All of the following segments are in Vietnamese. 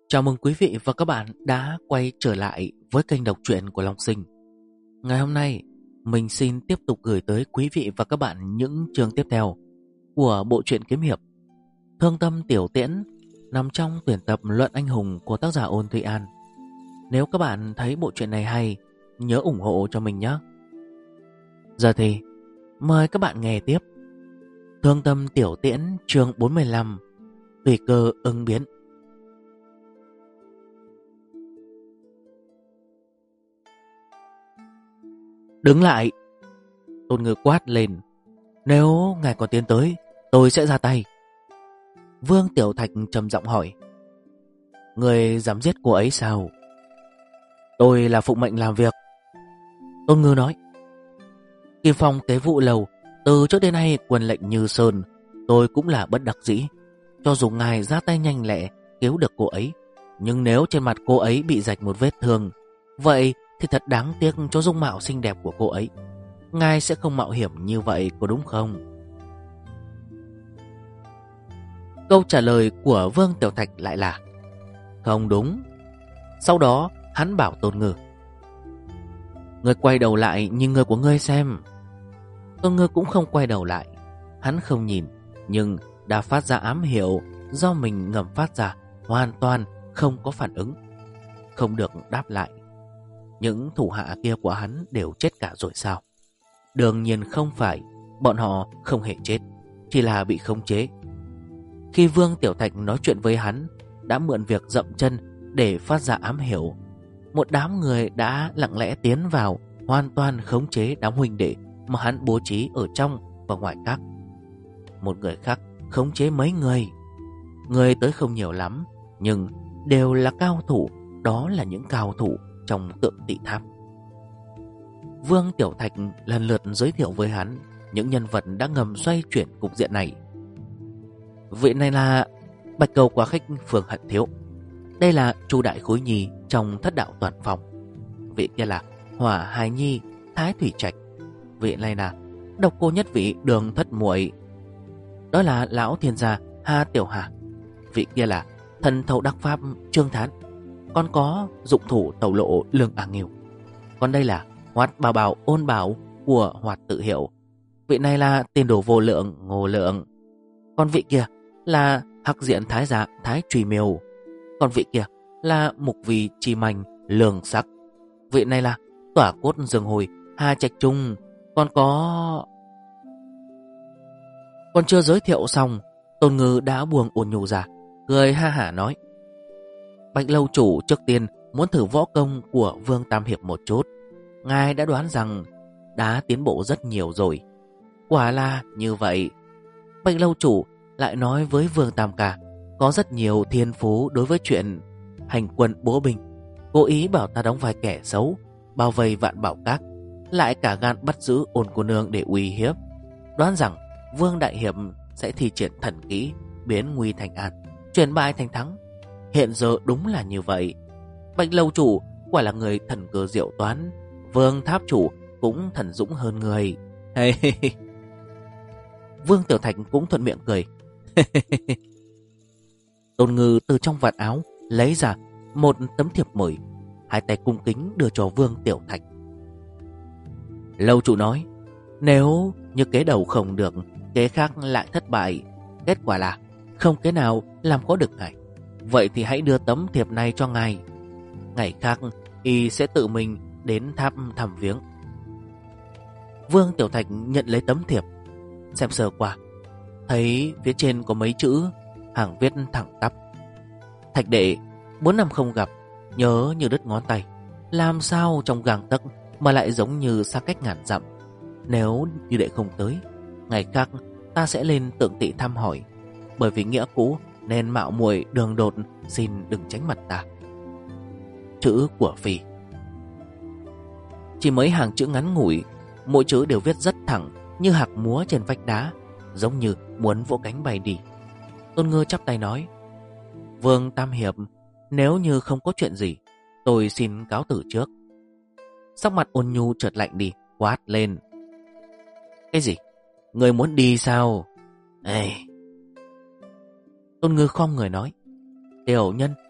Chào mừng quý vị và các bạn đã quay trở lại với kênh đọc truyện của Long Sinh. Ngày hôm nay, mình xin tiếp tục gửi tới quý vị và các bạn những chương tiếp theo của bộ truyện kiếm hiệp Thương Tâm Tiểu Tiễn, nằm trong tuyển tập Luận Anh Hùng của tác giả Ôn Thụy An. Nếu các bạn thấy bộ truyện này hay, nhớ ủng hộ cho mình nhé. Giờ thì mời các bạn nghe tiếp Thương Tâm Tiểu Tiễn chương 45, Tùy cơ ứng biến. Đứng lại! Tôn Ngư quát lên. Nếu ngài còn tiến tới, tôi sẽ ra tay. Vương Tiểu Thạch trầm giọng hỏi. Người dám giết cô ấy sao? Tôi là phụng mệnh làm việc. Tôn Ngư nói. Kim Phong Tế Vụ Lầu, từ trước đến nay quân lệnh như sơn, tôi cũng là bất đắc dĩ. Cho dù ngài ra tay nhanh lẹ cứu được cô ấy, nhưng nếu trên mặt cô ấy bị rạch một vết thương, vậy thì thật đáng tiếc cho dung mạo xinh đẹp của cô ấy. Ngài sẽ không mạo hiểm như vậy, có đúng không? Câu trả lời của Vương Tiểu Thạch lại là không đúng. Sau đó hắn bảo Tôn Ngư. Ngươi quay đầu lại nhìn người của ngươi xem. Tôn Ngư cũng không quay đầu lại. Hắn không nhìn, nhưng đã phát ra ám hiệu do mình ngầm phát ra, hoàn toàn không có phản ứng, không được đáp lại. Những thủ hạ kia của hắn đều chết cả rồi sao? Đương nhiên không phải. Bọn họ không hề chết, chỉ là bị khống chế. Khi Vương Tiểu Thạch nói chuyện với hắn, đã mượn việc dậm chân để phát ra ám hiệu. Một đám người đã lặng lẽ tiến vào, hoàn toàn khống chế đám huynh đệ mà hắn bố trí ở trong và ngoài các. Một người khác khống chế mấy người. Người tới không nhiều lắm, nhưng đều là cao thủ. Đó là những cao thủ trong Tượng Tị Tháp. Vương Tiểu Thạch lần lượt giới thiệu với hắn những nhân vật đã ngầm xoay chuyển cục diện này. Vị này là Bạch Cầu Quá Khích Phường Hận Thiếu. Đây là Chu Đại Khối Nhi trong Thất Đạo Toàn Phòng. Vị kia là Hỏa Hài Nhi Thái Thủy Trạch. Vị này là Độc Cô Nhất Vị Đường Thất Muội. Đó là Lão Thiên Gia Hà Tiểu Hà. Vị kia là Thần Thâu Đắc Pháp Trương Thán. Còn có Dụng Thủ Tẩu Lộ Lương A Nghiêu. Còn đây là Hoạt Bảo Bảo Ôn Bảo của Hoạt Tự Hiệu. Vị này là Tiền Đồ Vô Lượng Ngô Lượng. Còn vị kia là Hắc Diện Thái Dạ Thái Trùy Miêu. Còn vị kia là Mục Vì Chi Manh Lương Sắc. Vị này là Tỏa Cốt Dương Hồi Hà Trạch Trung. Còn chưa giới thiệu xong, Tôn Ngư đã buông ôn nhu ra, cười ha hả nói. Bạch lâu chủ trước tiên muốn thử võ công của Vương Tam Hiệp một chút. Ngài đã đoán rằng đã tiến bộ rất nhiều rồi. Quả là như vậy. Bạch lâu chủ lại nói với Vương Tam Ca có rất nhiều thiên phú đối với chuyện hành quân bố binh. Cố ý bảo ta đóng vai kẻ xấu, bao vây Vạn Bảo Các, lại cả gan bắt giữ Ôn cô nương để uy hiếp. Đoán rằng Vương Đại Hiệp sẽ thi triển thần kỹ, biến nguy thành an, chuyển bại thành thắng. Hiện giờ đúng là như vậy. Bạch lâu chủ quả là người thần cơ diệu toán. Vương Tháp chủ cũng thần dũng hơn người. Hey. Vương Tiểu Thạch cũng thuận miệng cười. Tôn Ngư từ trong vạt áo lấy ra một tấm thiệp mời, hai tay cung kính đưa cho Vương Tiểu Thạch. Lâu chủ nói, nếu như kế đầu không được, kế khác lại thất bại, kết quả là không kế nào làm có được ngài. Vậy thì hãy đưa tấm thiệp này cho ngài. Ngày khác y sẽ tự mình đến tháp thăm viếng. Vương Tiểu Thạch nhận lấy tấm thiệp, xem sơ qua, thấy phía trên có mấy chữ, hàng viết thẳng tắp. Thạch đệ, 4 năm không gặp, nhớ như đứt ngón tay. Làm sao trong gang tấc mà lại giống như xa cách ngàn dặm. Nếu như đệ không tới, ngày khác ta sẽ lên Tượng Tị thăm hỏi. Bởi vì nghĩa cũ nên mạo muội đường đột, xin đừng tránh mặt ta. Chữ của Phi. Chỉ mấy hàng chữ ngắn ngủi, mỗi chữ đều viết rất thẳng, như hạc múa trên vách đá, giống như muốn vỗ cánh bay đi. Tôn Ngư chắp tay nói, Vương Tam Hiệp, nếu như không có chuyện gì, tôi xin cáo từ trước. Sắc mặt Ôn Nhu chợt lạnh đi, quát lên. Cái gì? Người muốn đi sao? Ê! Tôn Ngư khom người nói, tiểu nhân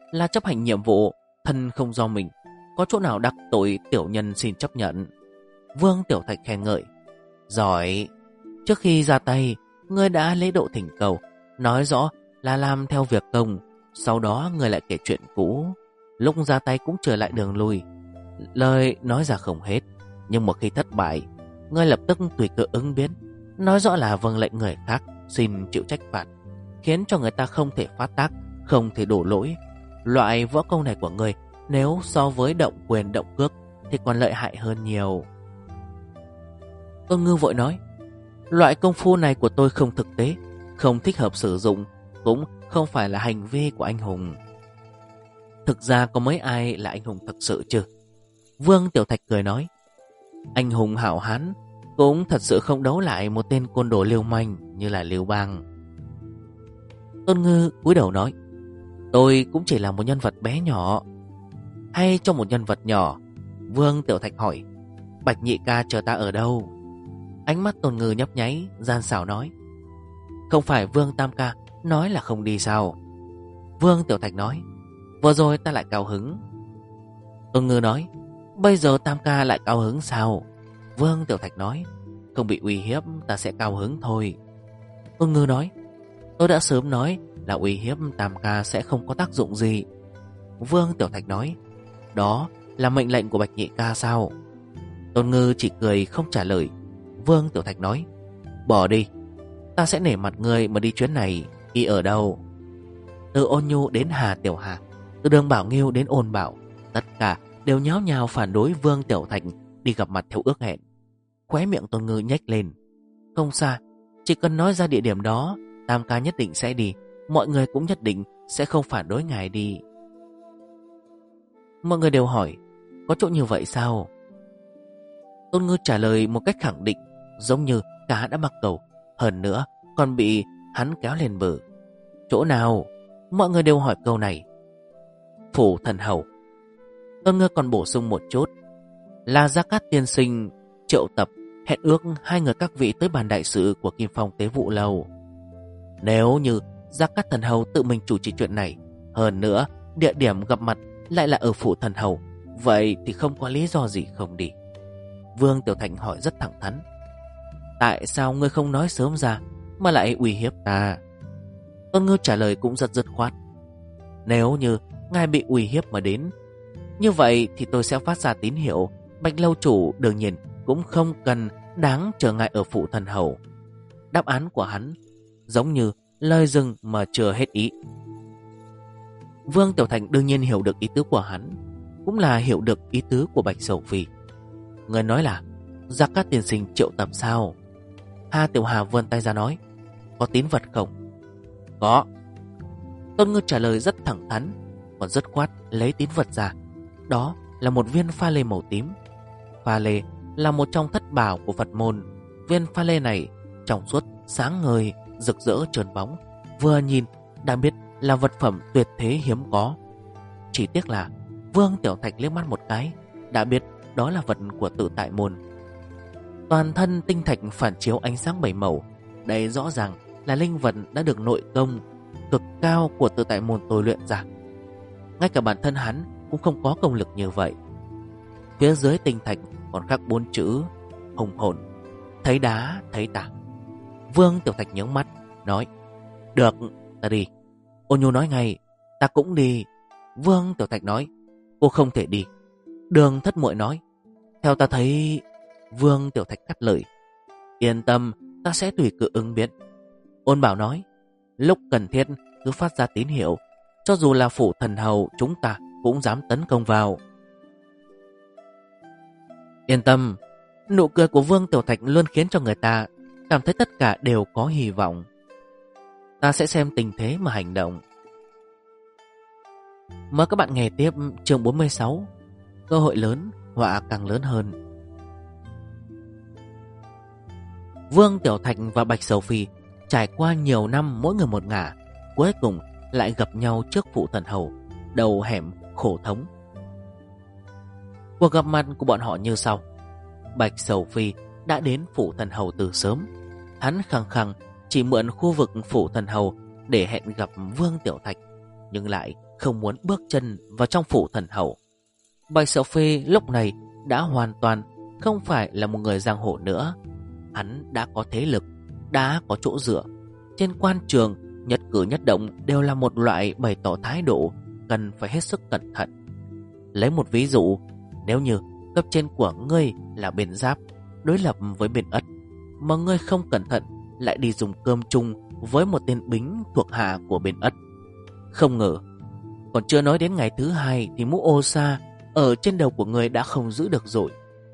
là chấp hành nhiệm vụ, thân không do mình, có chỗ nào đắc tội tiểu nhân xin chấp nhận. Vương Tiểu Thạch khen ngợi. Giỏi. Trước khi ra tay, ngươi đã lễ độ thỉnh cầu, nói rõ là làm theo việc công. Sau đó ngươi lại kể chuyện cũ. Lúc ra tay cũng trở lại đường lui. Lời nói ra không hết, nhưng một khi thất bại, ngươi lập tức tùy cơ ứng biến, nói rõ là vâng lệnh người khác, xin chịu trách phạt, khiến cho người ta không thể phát tác, không thể đổ lỗi. Loại võ công này của ngươi, nếu so với động quyền động cước thì còn lợi hại hơn nhiều. Tôn Ngư vội nói, loại công phu này của tôi không thực tế, không thích hợp sử dụng, cũng không phải là hành vi của anh hùng. Thực ra có mấy ai là anh hùng thực sự chứ? Vương Tiểu Thạch cười nói, anh hùng hảo hán cũng thật sự không đấu lại một tên côn đồ lưu manh như là Lưu Bang. Tôn Ngư cúi đầu nói, tôi cũng chỉ là một nhân vật bé nhỏ. Hay cho một nhân vật nhỏ? Vương Tiểu Thạch hỏi, Bạch nhị ca chờ ta ở đâu? Ánh mắt Tôn Ngư nhấp nháy, gian xảo nói, không phải Vương Tam ca nói là không đi sao? Vương Tiểu Thạch nói, vừa rồi ta lại cao hứng. Tôn Ngư nói, bây giờ Tam ca lại cao hứng sao? Vương Tiểu Thạch nói, không bị uy hiếp ta sẽ cao hứng thôi. Tôn Ngư nói, tôi đã sớm nói là uy hiếp Tam ca sẽ không có tác dụng gì. Vương Tiểu Thạch nói, đó là mệnh lệnh của Bạch nhị ca sao? Tôn Ngư chỉ cười không trả lời. Vương Tiểu Thạch nói, bỏ đi, ta sẽ nể mặt ngươi mà đi chuyến này. Y ở đâu? Từ Ôn Nhu đến Hà Tiểu Hà, từ Đường Bảo Nghiêu đến Ôn Bảo, tất cả đều nháo nhào phản đối Vương Tiểu Thạch đi gặp mặt theo ước hẹn. Khóe miệng Tôn Ngư nhếch lên. Không xa, chỉ cần nói ra địa điểm đó, Tam ca nhất định sẽ đi, mọi người cũng nhất định sẽ không phản đối ngài đi. Mọi người đều hỏi, có chỗ như vậy sao? Tôn Ngư trả lời một cách khẳng định, giống như cá đã mắc cầu, hơn nữa còn bị hắn kéo lên bờ. Chỗ nào? Mọi người đều hỏi câu này. Phủ Thần Hầu. Tôn Ngư còn bổ sung một chút, là Gia Cát tiên sinh triệu tập hẹn ước hai người các vị tới bàn đại sự của Kim Phong Tế Vụ Lâu. Nếu như Gia Cát Thần Hầu tự mình chủ trì chuyện này, hơn nữa địa điểm gặp mặt lại là ở Phủ Thần Hầu, vậy thì không có lý do gì không đi. Vương Tiểu Thạch hỏi rất thẳng thắn, tại sao ngươi không nói sớm ra mà lại uy hiếp ta? Tôn Ngư trả lời cũng rất dứt khoát, nếu như ngài bị uy hiếp mà đến, như vậy thì tôi sẽ phát ra tín hiệu. Bạch lâu chủ đương nhiên cũng không cần đáng chờ ngài ở Phủ Thần Hầu. Đáp án của hắn giống như lời dừng mà chưa hết ý. Vương Tiểu Thành đương nhiên hiểu được ý tứ của hắn, cũng là hiểu được ý tứ của Bạch Sầu Phi. Người nói là Gia Cát tiên sinh triệu tập sao? Hà Tiểu Hà vươn tay ra nói, có tín vật không? Có. Tôn Ngư trả lời rất thẳng thắn, còn dứt khoát lấy tín vật ra. Đó là một viên pha lê màu tím. Pha lê là một trong thất bảo của Phật môn. Viên pha lê này trong suốt, sáng ngời, rực rỡ trơn bóng, vừa nhìn đã biết là vật phẩm tuyệt thế hiếm có. Chỉ tiếc là Vương Tiểu Thạch liếc mắt một cái đã biết đó là vật của Tự Tại Môn. Toàn thân tinh thạch phản chiếu ánh sáng bảy màu, đây rõ ràng là linh vật đã được nội công cực cao của Tự Tại Môn tôi luyện ra. Ngay cả bản thân hắn cũng không có công lực như vậy. Phía dưới tinh thạch còn khắc 4 chữ hùng hồn, thấy đá thấy tảng. Vương Tiểu Thạch nhướng mắt nói, được, ta đi. Ôn Nhu nói ngay, ta cũng đi. Vương Tiểu Thạch nói, cô không thể đi. Đường Thất Muội nói, theo ta thấy. Vương Tiểu Thạch cắt lời, yên tâm, ta sẽ tùy cơ ứng biến. Ôn Bảo nói, lúc cần thiết cứ phát ra tín hiệu, cho dù là Phủ Thần Hầu chúng ta cũng dám tấn công vào. Yên tâm. Nụ cười của Vương Tiểu Thạch luôn khiến cho người ta cảm thấy tất cả đều có hy vọng. Ta sẽ xem tình thế mà hành động. Mời các bạn nghe tiếp chương 46, cơ hội lớn, họa càng lớn hơn. Vương Tiểu Thạch và Bạch Sầu Phi trải qua nhiều năm mỗi người một ngả, cuối cùng lại gặp nhau trước Phủ Thần Hầu, đầu hẻm Khổ Thống. Cuộc gặp mặt của bọn họ như sau. Bạch Sầu Phi đã đến Phủ Thần Hầu từ sớm. Hắn khăng khăng chỉ mượn khu vực Phủ Thần Hầu để hẹn gặp Vương Tiểu Thạch, nhưng lại không muốn bước chân vào trong phủ thần hậu. Bạch Sợ Phi lúc này đã hoàn toàn không phải là một người giang hồ nữa. Hắn đã có thế lực, đã có chỗ dựa. Trên quan trường, nhất cử nhất động đều là một loại bày tỏ thái độ cần phải hết sức cẩn thận. Lấy một ví dụ, nếu như cấp trên của ngươi là bên Giáp đối lập với bên Ất, mà ngươi không cẩn thận lại đi dùng cơm chung với một tên bính thuộc hạ của bên Ất, không ngờ còn chưa nói đến ngày thứ hai thì mũ ô sa ở trên đầu của ngươi đã không giữ được rồi.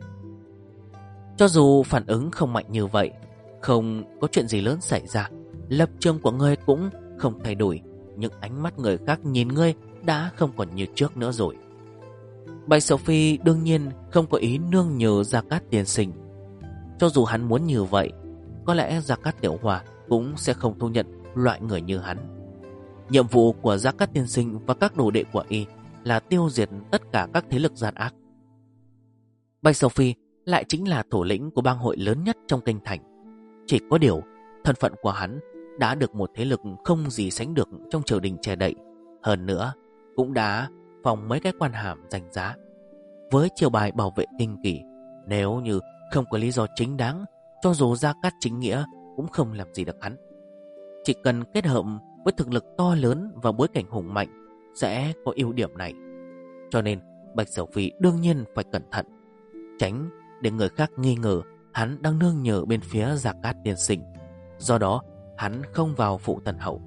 Cho dù phản ứng không mạnh như vậy, không có chuyện gì lớn xảy ra, lập trường của ngươi cũng không thay đổi, nhưng ánh mắt người khác nhìn ngươi đã không còn như trước nữa rồi. Bạch Sợ Phi đương nhiên không có ý nương nhờ Gia Cát tiên sinh. Cho dù hắn muốn như vậy, có lẽ Gia Cát Tiểu Hòa cũng sẽ không thu nhận loại người như hắn. Nhiệm vụ của Gia Cát tiên sinh và các đồ đệ của y là tiêu diệt tất cả các thế lực gian ác. Bạch Sợ Phi lại chính là thủ lĩnh của bang hội lớn nhất trong kinh thành. Chỉ có điều, thân phận của hắn đã được một thế lực không gì sánh được trong triều đình che đậy. Hơn nữa, cũng đã phòng mấy cái quan hàm danh giá. Với chiêu bài bảo vệ kinh kỳ, nếu như không có lý do chính đáng, cho dù Gia Cát chính nghĩa cũng không làm gì được hắn. Chỉ cần kết hợp với thực lực to lớn và bối cảnh hùng mạnh sẽ có ưu điểm này. Cho nên Bạch Sợ Phi đương nhiên phải cẩn thận, tránh để người khác nghi ngờ hắn đang nương nhờ bên phía Gia Cát tiên sinh. Do đó hắn không vào phủ thần hậu.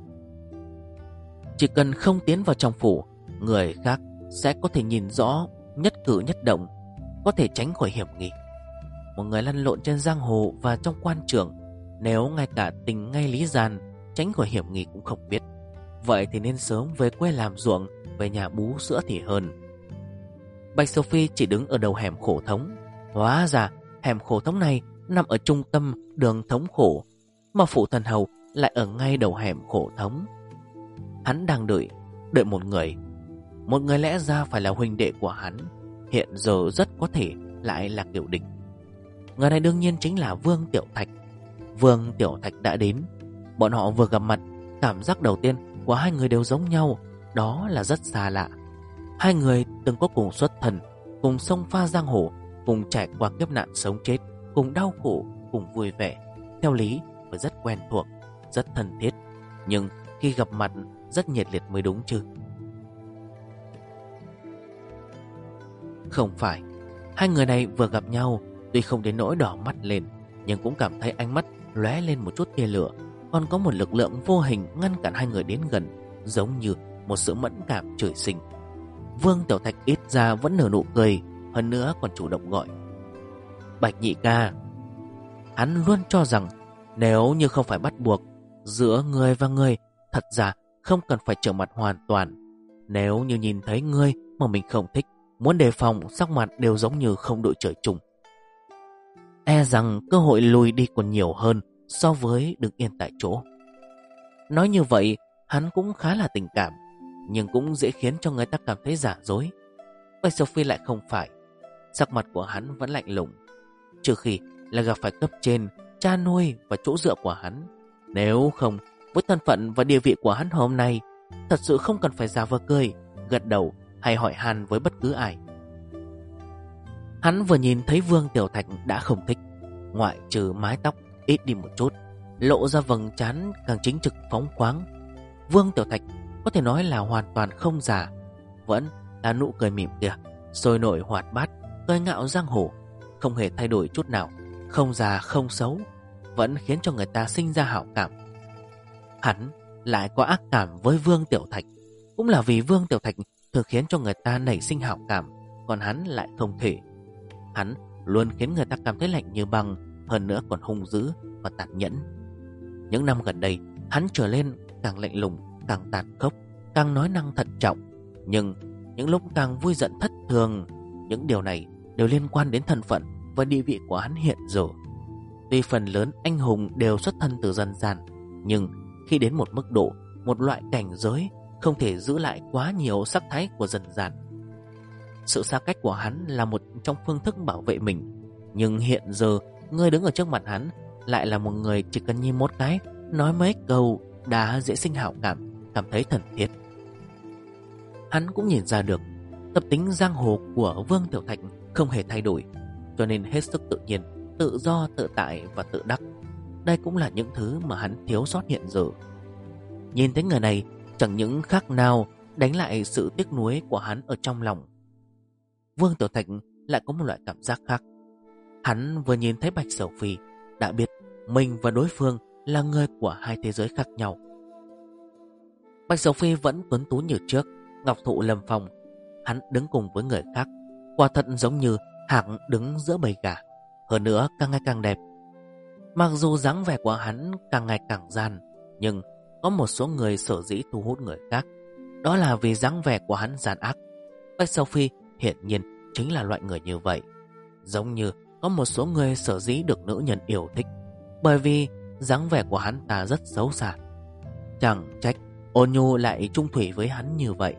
Chỉ cần không tiến vào trong phủ, người khác sẽ có thể nhìn rõ nhất cử nhất động, có thể tránh khỏi hiểm nghi. Một người lăn lộn trên giang hồ và trong quan trường, nếu ngay cả tình ngay lý gian tránh khỏi hiểm nghi cũng không biết, vậy thì nên sớm về quê làm ruộng, về nhà bú sữa thì hơn. Bạch Sợ Phi chỉ đứng ở đầu hẻm khổ thống. Hóa ra hẻm khổ thống này nằm ở trung tâm đường thống khổ, mà phủ thần hầu lại ở ngay đầu hẻm khổ thống. Hắn đang đợi một người lẽ ra phải là huynh đệ của hắn, hiện giờ rất có thể lại là kẻ địch. Người này đương nhiên chính là Vương Tiểu Thạch. Vương Tiểu Thạch đã đến. Bọn họ vừa gặp mặt, cảm giác đầu tiên của hai người đều giống nhau, đó là rất xa lạ. Hai người từng có cùng xuất thân, cùng xông pha giang hồ, cùng trải qua kiếp nạn sống chết, cùng đau khổ, cùng vui vẻ. Theo lý phải rất quen thuộc, rất thân thiết, nhưng khi gặp mặt rất nhiệt liệt mới đúng chứ. Không phải. Hai người này vừa gặp nhau, tuy không đến nỗi đỏ mắt lên, nhưng cũng cảm thấy ánh mắt lóe lên một chút tia lửa. Còn có một lực lượng vô hình ngăn cản hai người đến gần, giống như một sự mẫn cảm trời sinh. Vương Tiểu Thạch ít ra vẫn nở nụ cười, hơn nữa còn chủ động gọi Bạch nhị ca. Hắn luôn cho rằng nếu như không phải bắt buộc, giữa người và người thật ra không cần phải trở mặt hoàn toàn. Nếu như nhìn thấy người mà mình không thích, muốn đề phòng, sắc mặt đều giống như không đội trời chung. E rằng cơ hội lùi đi còn nhiều hơn so với đứng yên tại chỗ. Nói như vậy, hắn cũng khá là tình cảm, nhưng cũng dễ khiến cho người ta cảm thấy giả dối. Bạch Sợ Phi lại không phải. Sắc mặt của hắn vẫn lạnh lùng, trừ khi là gặp phải cấp trên, cha nuôi và chỗ dựa của hắn. Nếu không, với thân phận và địa vị của hắn hôm nay, thật sự không cần phải giả vờ cười, gật đầu hay hỏi han với bất cứ ai. Hắn vừa nhìn thấy Vương Tiểu Thạch đã không thích, ngoại trừ mái tóc ít đi một chút, lộ ra vầng trán càng chính trực phóng khoáng. Vương Tiểu Thạch có thể nói là hoàn toàn không già, vẫn là nụ cười mỉm kia, sôi nổi hoạt bát, cười ngạo giang hồ, không hề thay đổi chút nào, không già không xấu, vẫn khiến cho người ta sinh ra hảo cảm. Hắn lại có ác cảm với Vương Tiểu Thạch, cũng là vì Vương Tiểu Thạch thường khiến cho người ta nảy sinh hảo cảm, còn hắn lại không thể. Hắn luôn khiến người ta cảm thấy lạnh như băng, hơn nữa còn hung dữ và tàn nhẫn. Những năm gần đây, hắn trở lên càng lạnh lùng, càng tàn khốc, càng nói năng thận trọng, nhưng những lúc càng vui giận thất thường. Những điều này đều liên quan đến thân phận và địa vị của hắn hiện giờ. Tuy phần lớn anh hùng đều xuất thân từ dân gian, nhưng khi đến một mức độ, một loại cảnh giới, không thể giữ lại quá nhiều sắc thái của dân gian. Sự xa cách của hắn là một trong phương thức bảo vệ mình, nhưng hiện giờ người đứng ở trước mặt hắn lại là một người chỉ cần nhìn một cái, nói mấy câu đã dễ sinh hảo cảm, cảm thấy thân thiết. Hắn cũng nhìn ra được tập tính giang hồ của Vương Tiểu Thạch không hề thay đổi, cho nên hết sức tự nhiên, tự do, tự tại và tự đắc. Đây cũng là những thứ mà hắn thiếu sót hiện giờ. Nhìn thấy người này, chẳng những khác nào đánh lại sự tiếc nuối của hắn ở trong lòng. Vương Tiểu Thạch lại có một loại cảm giác khác. Hắn vừa nhìn thấy Bạch Sầu Phi đã biết mình và đối phương là người của hai thế giới khác nhau. Bạch Sầu Phi vẫn tuấn tú như trước, ngọc thụ lâm phong. Hắn đứng cùng với người khác, quả thật giống như hạng đứng giữa bầy gà, hơn nữa càng ngày càng đẹp. Mặc dù dáng vẻ của hắn càng ngày càng gian, nhưng có một số người sở dĩ thu hút người khác, đó là vì dáng vẻ của hắn gian ác. Bạch Sầu Phi hiển nhiên chính là loại người như vậy. Giống như có một số người sở dĩ được nữ nhân yêu thích, bởi vì dáng vẻ của hắn ta rất xấu xa. Chẳng trách Ôn Nhu lại chung thủy với hắn như vậy.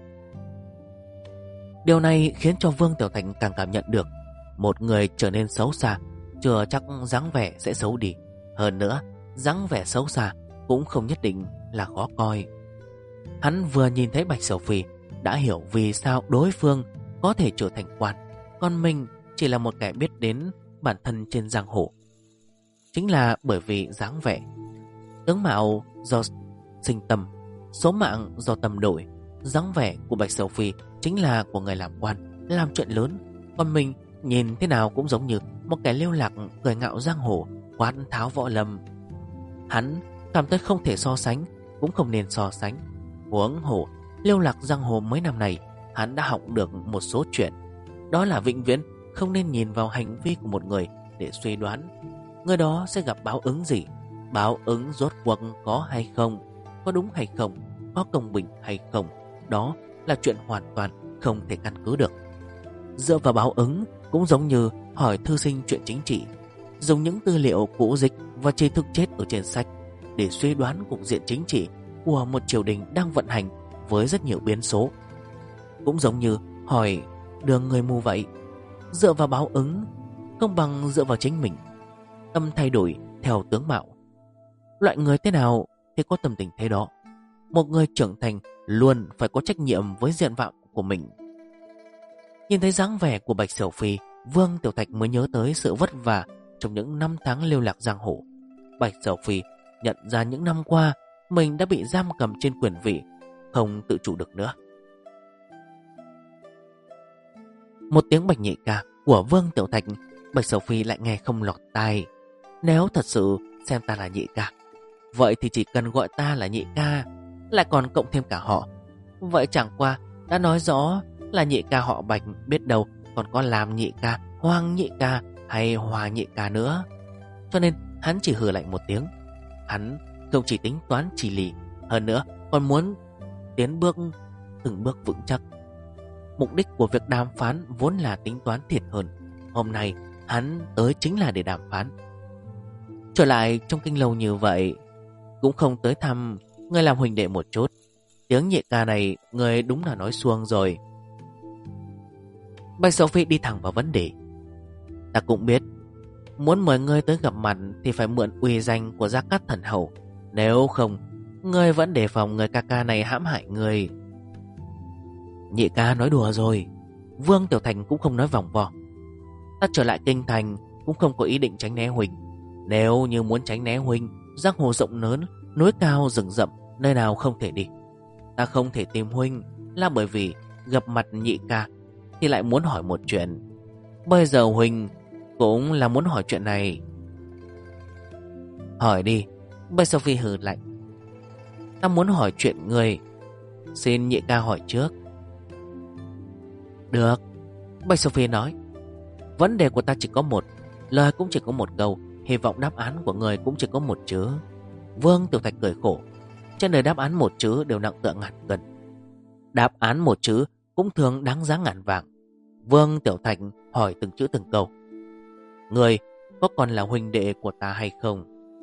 Điều này khiến cho Vương Tiểu Thạch càng cảm nhận được một người trở nên xấu xa chưa chắc dáng vẻ sẽ xấu đi. Hơn nữa, dáng vẻ xấu xa cũng không nhất định là khó coi. Hắn vừa nhìn thấy Bạch Sầu Phi đã hiểu vì sao đối phương có thể trở thành quan, còn mình chỉ là một kẻ biết đến bản thân trên giang hồ. Chính là bởi vì dáng vẻ. Tướng mạo do sinh tâm, số mạng do tâm đổi. Dáng vẻ của Bạch Sầu Phi chính là của người làm quan, làm chuyện lớn. Còn mình nhìn thế nào cũng giống như một kẻ lưu lạc cười ngạo giang hồ, quát tháo võ lâm. Hắn cảm thấy không thể so sánh, cũng không nên so sánh. Huống hồ lưu lạc giang hồ mấy năm này, hắn đã học được một số chuyện. Đó là vĩnh viễn không nên nhìn vào hành vi của một người để suy đoán người đó sẽ gặp báo ứng gì. Báo ứng rốt cuộc có hay không, có đúng hay không, có công bình hay không, đó là chuyện hoàn toàn không thể căn cứ được. Dựa vào báo ứng cũng giống như hỏi thư sinh chuyện chính trị, dùng những tư liệu cũ dịch và tri thức chết ở trên sách để suy đoán cục diện chính trị của một triều đình đang vận hành với rất nhiều biến số. Cũng giống như hỏi đường người mù vậy. Dựa vào báo ứng không bằng dựa vào chính mình. Tâm thay đổi theo tướng mạo. Loại người thế nào thì có tâm tình thế đó. Một người trưởng thành luôn phải có trách nhiệm với diện mạo của mình. Nhìn thấy dáng vẻ của Bạch Sầu Phi, Vương Tiểu Thạch mới nhớ tới sự vất vả trong những năm tháng lưu lạc giang hồ. Bạch Sầu Phi nhận ra những năm qua mình đã bị giam cầm trên quyền vị, không tự chủ được nữa. Một tiếng bạch nhị ca của Vương Tiểu Thạch, Bạch Sầu Phi lại nghe không lọt tai. Nếu thật sự xem ta là nhị ca, vậy thì chỉ cần gọi ta là nhị ca, lại còn cộng thêm cả họ. Vậy chẳng qua đã nói rõ là nhị ca họ Bạch, biết đâu còn có làm nhị ca, Hoàng nhị ca hay Hòa nhị ca nữa. Cho nên hắn chỉ hừ lạnh một tiếng. Hắn không chỉ tính toán chỉ lì, hơn nữa còn muốn tiến bước từng bước vững chắc. Mục đích của việc đàm phán vốn là tính toán thiệt hơn. Hôm nay hắn tới chính là để đàm phán. Trở lại trong kinh lâu như vậy, cũng không tới thăm người làm huynh đệ một chút. Tiếng nhị ca này người đúng là nói xuông rồi. Bạch Sầu Phi đi thẳng vào vấn đề. Ta cũng biết, muốn mời ngươi tới gặp mặt thì phải mượn uy danh của Gia Cát Thần Hầu. Nếu không, ngươi vẫn đề phòng người ca ca này hãm hại ngươi. Nhị ca nói đùa rồi. Vương Tiểu Thành cũng không nói vòng vo. Ta trở lại kinh thành cũng không có ý định tránh né huynh. Nếu như muốn tránh né huynh, giang hồ rộng lớn, núi cao rừng rậm, nơi nào không thể đi. Ta không thể tìm huynh là bởi vì gặp mặt nhị ca thì lại muốn hỏi một chuyện. Bây giờ huynh cũng là muốn hỏi chuyện này. Hỏi đi. Bạch Sầu Phi hừ lạnh. Ta muốn hỏi chuyện người. Xin nhị ca hỏi trước. Được. Bạch Sầu Phi nói. Vấn đề của ta chỉ có một, lời cũng chỉ có một câu, hy vọng đáp án của người cũng chỉ có một chữ. Vương Tiểu Thạch cười khổ. Trên đời đáp án một chữ đều nặng tựa ngàn cân. Đáp án một chữ cũng thường đáng giá ngàn vàng. Vương Tiểu Thạch hỏi từng chữ từng câu. Người có còn là huynh đệ của ta hay không?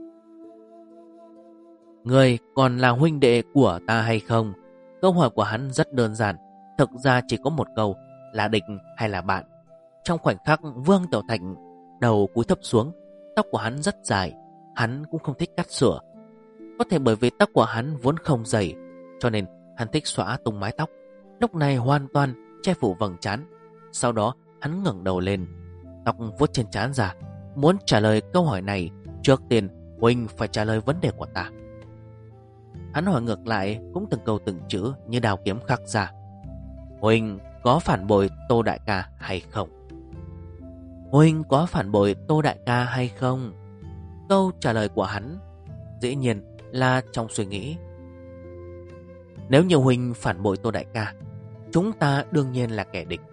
Người còn là huynh đệ của ta hay không? Câu hỏi của hắn rất đơn giản. Thực ra chỉ có một câu, là địch hay là bạn. Trong khoảnh khắc Vương Tiểu Thạch đầu cúi thấp xuống. Tóc của hắn rất dài, hắn cũng không thích cắt sửa. Có thể bởi vì tóc của hắn vốn không dày, cho nên hắn thích xõa tung mái tóc. lúc này hoàn toàn che phủ vầng trán. Sau đó hắn ngẩng đầu lên, tóc vuốt trên trán ra. Muốn trả lời câu hỏi này, trước tiên Huynh phải trả lời vấn đề của ta. Hắn hỏi ngược lại cũng từng câu từng chữ như đao kiếm khắc ra. Huynh có phản bội Tô đại ca hay không? Huynh có phản bội Tô đại ca hay không? Câu trả lời của hắn dĩ nhiên là trong suy nghĩ. Nếu như Huynh phản bội Tô đại ca, chúng ta đương nhiên là kẻ địch.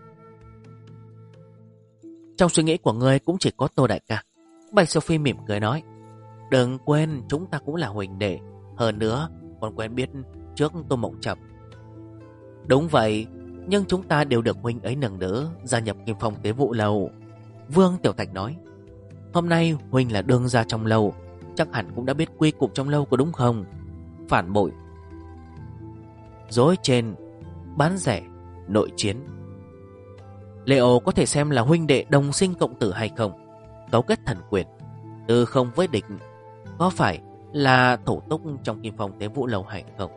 Trong suy nghĩ của ngươi cũng chỉ có Tô đại ca. Bạch Sophie mỉm cười nói, đừng quên chúng ta cũng là huynh đệ. Hơn nữa còn quen biết trước Tô Mộng Trầm. Đúng vậy, nhưng chúng ta đều được huynh ấy nâng đỡ gia nhập Kim Phong Tế Vụ Lâu. Vương Tiểu Thạch nói, hôm nay huynh là đương gia trong lâu, chắc hẳn cũng đã biết quy củ trong lâu có đúng không? Phản bội, dối trên, bán rẻ, nội chiến. Leo có thể xem là huynh đệ đồng sinh cộng tử hay không? Cấu kết thần quyền, từ không với địch, có phải là thổ túc trong Kim Phong Tế Vụ Lâu hay không?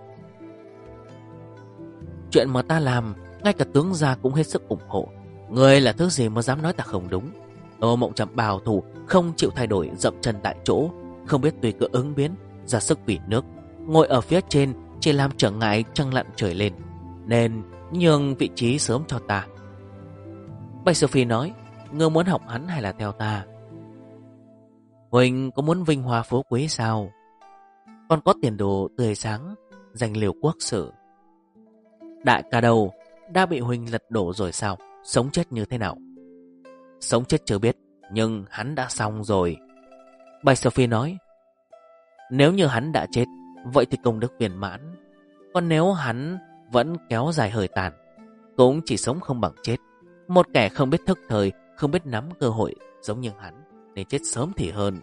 Chuyện mà ta làm, ngay cả tướng gia cũng hết sức ủng hộ. Người là thứ gì mà dám nói ta không đúng? Tô Mộng Trầm bảo thủ, không chịu thay đổi, dậm chân tại chỗ, không biết tùy cơ ứng biến, ra sức vì nước. Ngồi ở phía trên chỉ làm trở ngại trăng lặn trời lên, nên nhường vị trí sớm cho ta. Bạch Sophie nói, ngươi muốn học hắn hay là theo ta? Huynh có muốn vinh hoa phú quý sao? Còn có tiền đồ tươi sáng, danh liều quốc sử. Đại ca đầu đã bị huynh lật đổ rồi sao? Sống chết như thế nào? Sống chết chưa biết, nhưng hắn đã xong rồi. Bạch Sophie nói, nếu như hắn đã chết, vậy thì công đức viên mãn. Còn nếu hắn vẫn kéo dài hơi tàn, cũng chỉ sống không bằng chết. Một kẻ không biết thức thời, không biết nắm cơ hội, giống như hắn, nên chết sớm thì hơn.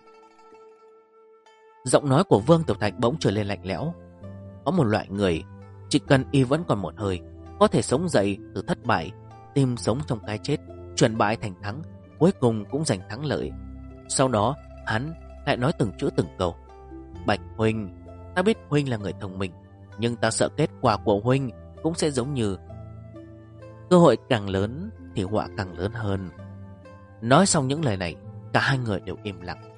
Giọng nói của Vương Tiểu Thạch bỗng trở lên lạnh lẽo. Có một loại người, chỉ cần y vẫn còn một hơi, có thể sống dậy từ thất bại, tìm sống trong cái chết, chuyển bại thành thắng, cuối cùng cũng giành thắng lợi. Sau đó hắn lại nói từng chữ từng câu. Bạch huynh, ta biết huynh là người thông minh, nhưng ta sợ kết quả của huynh cũng sẽ giống như cơ hội càng lớn thì họa càng lớn hơn. Nói xong những lời này, cả hai người đều im lặng.